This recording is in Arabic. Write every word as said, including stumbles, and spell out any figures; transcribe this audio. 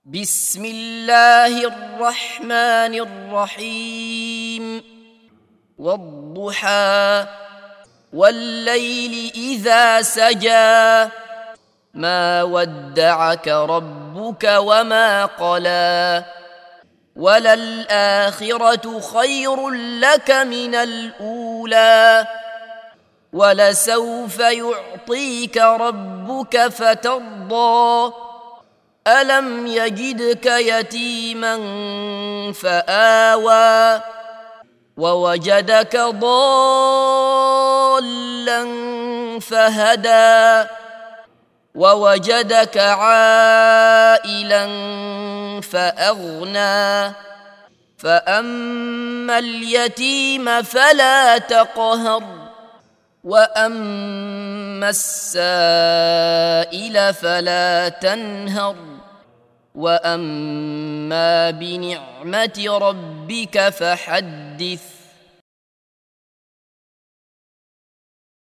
بسم الله الرحمن الرحيم والضحى والليل إذا سجى ما ودعك ربك وما قلى وللآخرة خير لك من الأولى ولسوف يعطيك ربك فترضى ألم يجدك يتيما فآوى ووجدك ضالا فهدى ووجدك عائلا فأغنى فأما اليتيم فلا تقهر وأما السائل فلا تنهر وأما بنعمة ربك فحدث.